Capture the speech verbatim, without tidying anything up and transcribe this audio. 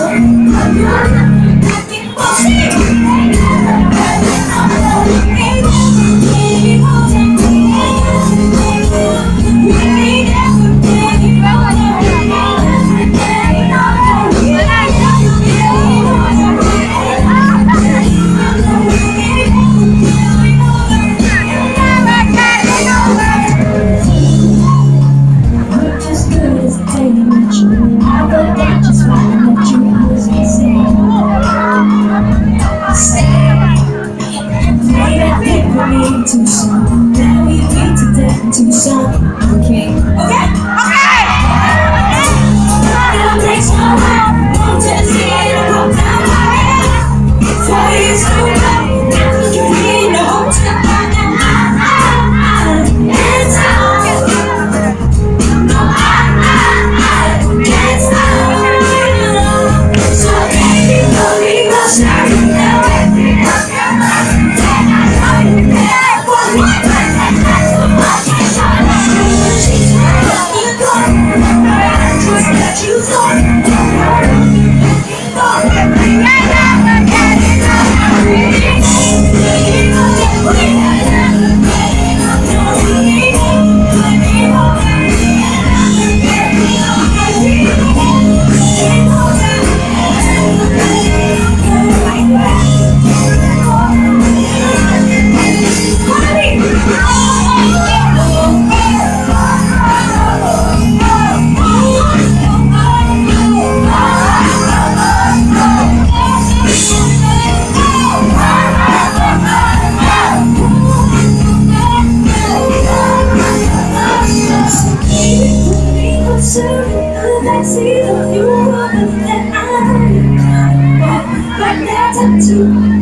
Too soon, now we beat to death too soon. Okay, okay, okay. It breaks my heart, won't you see it broke down my head? For you so late, now you need no time. It's all no, I, I, I can't stop. So baby, don't leave us now. See the few moments that I want, but that's up to